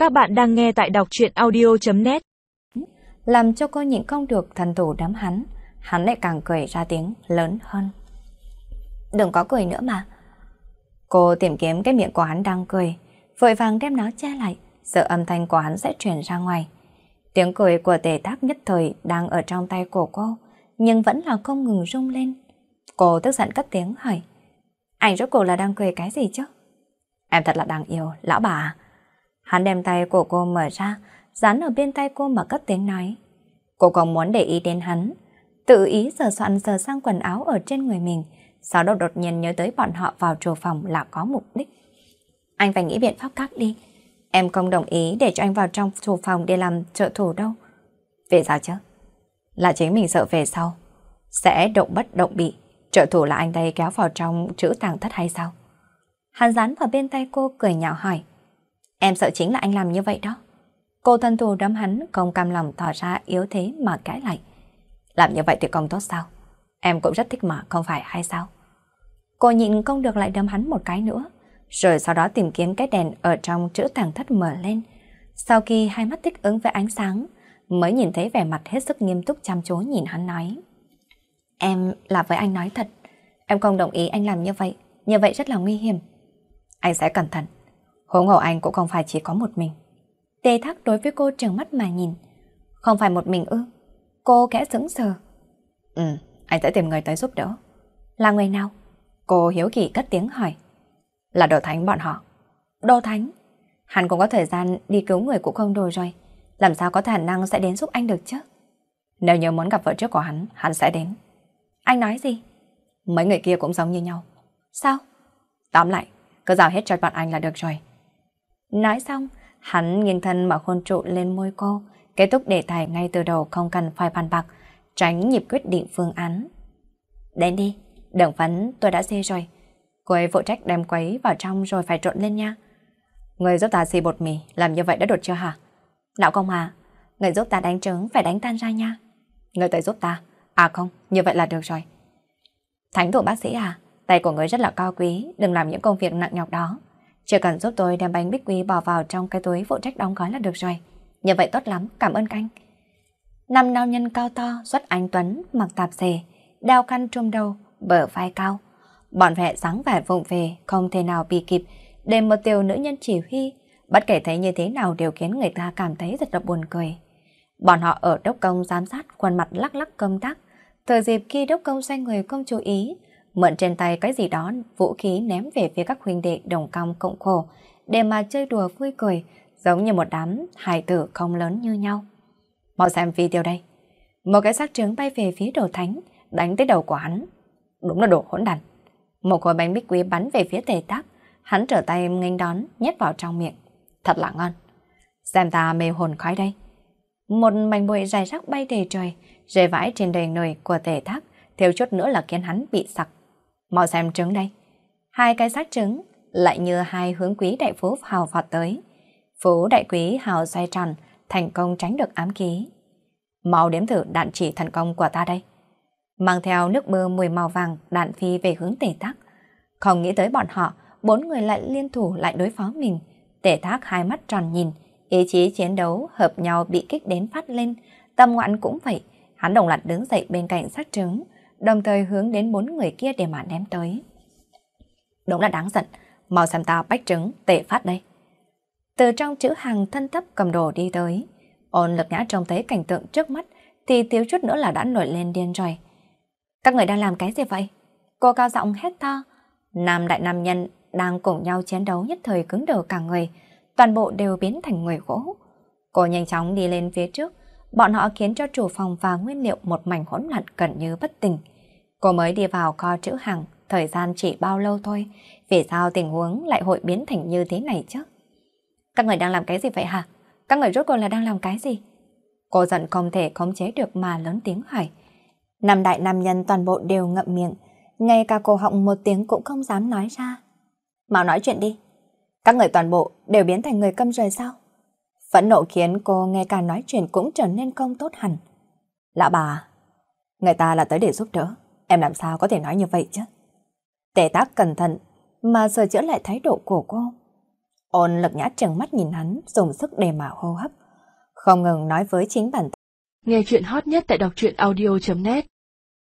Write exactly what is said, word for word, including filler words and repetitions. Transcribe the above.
Các bạn đang nghe tại đọc truyện audio chấm net. Làm cho cô nhịn không được thần thủ đấm hắn, hắn lại càng cười ra tiếng lớn hơn. Đừng có cười nữa mà. Cô tìm kiếm cái miệng của hắn đang cười, vội vàng đem nó che lại, sợ âm thanh của hắn sẽ truyền ra ngoài. Tiếng cười của Tề Thác nhất thời đang ở trong tay của cô, nhưng vẫn là không ngừng rung lên. Cô tức giận cất tiếng hỏi, anh rốt cuộc là đang cười cái gì chứ? Em thật là đáng yêu, lão bà à? Hắn đem tay của cô mở ra, dán ở bên tay cô mà cất tiếng nói. Cô không muốn để ý đến hắn, tự ý sờ soạn sờ sang quần áo ở trên người mình, sau đó đột nhiên nhớ tới bọn họ vào trù phòng là có mục đích. Anh phải nghĩ biện pháp khác đi. Em không đồng ý để cho anh vào trong trù phòng để làm trợ thủ đâu. Vì sao chứ? Là chính mình sợ về sau sẽ động bất động bị trợ thủ là anh đây kéo vào trong chữ tàng thất hay sao? Hắn dán vào bên tay cô cười nhạo hỏi. Em sợ chính là anh làm như vậy đó. Cô thân thù đấm hắn, không cam lòng tỏ ra yếu thế mà cãi lại. Làm như vậy thì không tốt sao? Em cũng rất thích mà, không phải hay sao? Cô nhịn không được lại đấm hắn một cái nữa, rồi sau đó tìm kiếm cái đèn ở trong chữ tàng thất mở lên. Sau khi hai mắt thích ứng với ánh sáng, mới nhìn thấy vẻ mặt hết sức nghiêm túc chăm chú nhìn hắn nói. Em là với anh nói thật, em không đồng ý anh làm như vậy, như vậy rất là nguy hiểm. Anh sẽ cẩn thận. Huống hồ anh cũng không phải chỉ có một mình. Tề Thác đối với cô trừng mắt mà nhìn. Không phải một mình ư? Cô kẽ sững sờ. Ừ, anh sẽ tìm người tới giúp đỡ. Là người nào? Cô hiếu kỳ cất tiếng hỏi. Là Đồ Thánh bọn họ. Đồ Thánh? Hắn cũng có thời gian đi cứu người cũng không đồ rồi. Làm sao có khả năng sẽ đến giúp anh được chứ? Nếu như muốn gặp vợ trước của hắn, hắn sẽ đến. Anh nói gì? Mấy người kia cũng giống như nhau. Sao? Tóm lại, cứ giao hết cho bọn anh là được rồi. Nói xong, hắn nghiêng thân mà hôn trụ lên môi cô, kết thúc đề tài ngay từ đầu không cần phải bàn bạc, tránh nhịp quyết định phương án. Đến đi, đừng phấn tôi đã xê rồi. Cô ấy phụ trách đem quấy vào trong rồi phải trộn lên nha. Người giúp ta xì bột mì, làm như vậy đã đột chưa hả? Lão công à, người giúp ta đánh trứng phải đánh tan ra nha. Người tới giúp ta. À không, như vậy là được rồi. Thánh thủ bác sĩ à, tay của người rất là cao quý, đừng làm những công việc nặng nhọc đó. Chỉ cần giúp tôi đem bánh bích quy bỏ vào trong cái túi phụ trách đóng gói là được rồi. Như vậy tốt lắm, cảm ơn anh. Năm nam nhân cao to, xuất anh tuấn, mặc tạp dề, đeo khăn trùm đầu, bờ vai cao. Bọn vẻ dáng vẻ vụng về, không thể nào bị kịp, để một tiểu nữ nhân chỉ huy, bất kể thấy như thế nào đều khiến người ta cảm thấy rất là buồn cười. Bọn họ ở đốc công giám sát, khuôn mặt lắc lắc công tác. Thời dịp khi đốc công xoay người không chú ý, mượn trên tay cái gì đó vũ khí ném về phía các huynh đệ đồng cam cộng khổ để mà chơi đùa vui cười, giống như một đám hài tử không lớn như nhau. Mau xem video đây. Một cái xác trứng bay về phía Đồ Thánh, đánh tới đầu của hắn. Đúng là đồ hỗn đản. Một khối bánh bích quy bắn về phía Tề Thác, hắn trở tay nghênh đón nhét vào trong miệng. Thật là ngon. Xem ta mê hồn khói đây. Một mảnh bụi dài rác bay đầy trời, rơi vãi trên đầy nồi của Tề Thác, thiếu chút nữa là khiến hắn bị sặc. Mau xem trứng đây. Hai cái xác trứng lại như hai hướng quý đại phú hào vọt tới. Phú đại quý hào xoay tròn, thành công tránh được ám khí. Mau đếm thử đạn chỉ thành công của ta đây. Mang theo nước mưa mùi màu vàng, đạn phi về hướng Tề Thác. Không nghĩ tới bọn họ, bốn người lại liên thủ lại đối phó mình. Tề Thác hai mắt tròn nhìn, ý chí chiến đấu hợp nhau bị kích đến phát lên. Tâm Ngoạn cũng vậy, hắn đồng loạt đứng dậy bên cạnh xác trứng, đồng thời hướng đến bốn người kia để mà ném tới. Đúng là đáng giận, mau xem ta bách trứng Tề Phát đây. Từ trong chữ hàng thân thấp cầm đồ đi tới, Ôn Lực Nhã trông thấy cảnh tượng trước mắt thì thiếu chút nữa là đã nổi lên điên rồi. Các người đang làm cái gì vậy? Cô cao giọng hét to. Nam đại nam nhân đang cùng nhau chiến đấu nhất thời cứng đờ cả người, toàn bộ đều biến thành người gỗ. Cô nhanh chóng đi lên phía trước, bọn họ khiến cho chủ phòng và nguyên liệu một mảnh hỗn loạn gần như bất tỉnh. Cô mới đi vào kho trữ hàng, thời gian chỉ bao lâu thôi, vì sao tình huống lại hội biến thành như thế này chứ? Các người đang làm cái gì vậy hả? Các người rốt cuộc là đang làm cái gì? Cô giận không thể khống chế được mà lớn tiếng hỏi. Năm đại nam nhân toàn bộ đều ngậm miệng, ngay cả cổ họng một tiếng cũng không dám nói ra. Mau nói chuyện đi. Các người toàn bộ đều biến thành người câm rồi sao? Phẫn nộ khiến cô ngay cả nói chuyện cũng trở nên không tốt hẳn. Lão bà, người ta là tới để giúp đỡ, em làm sao có thể nói như vậy chứ? Tề Thác cẩn thận mà sửa chữa lại thái độ của cô. Ôn Lực Nhã trừng mắt nhìn hắn, dùng sức để mà hô hấp, không ngừng nói với chính bản thân. Nghe chuyện hot nhất tại đọc truyện audio chấm net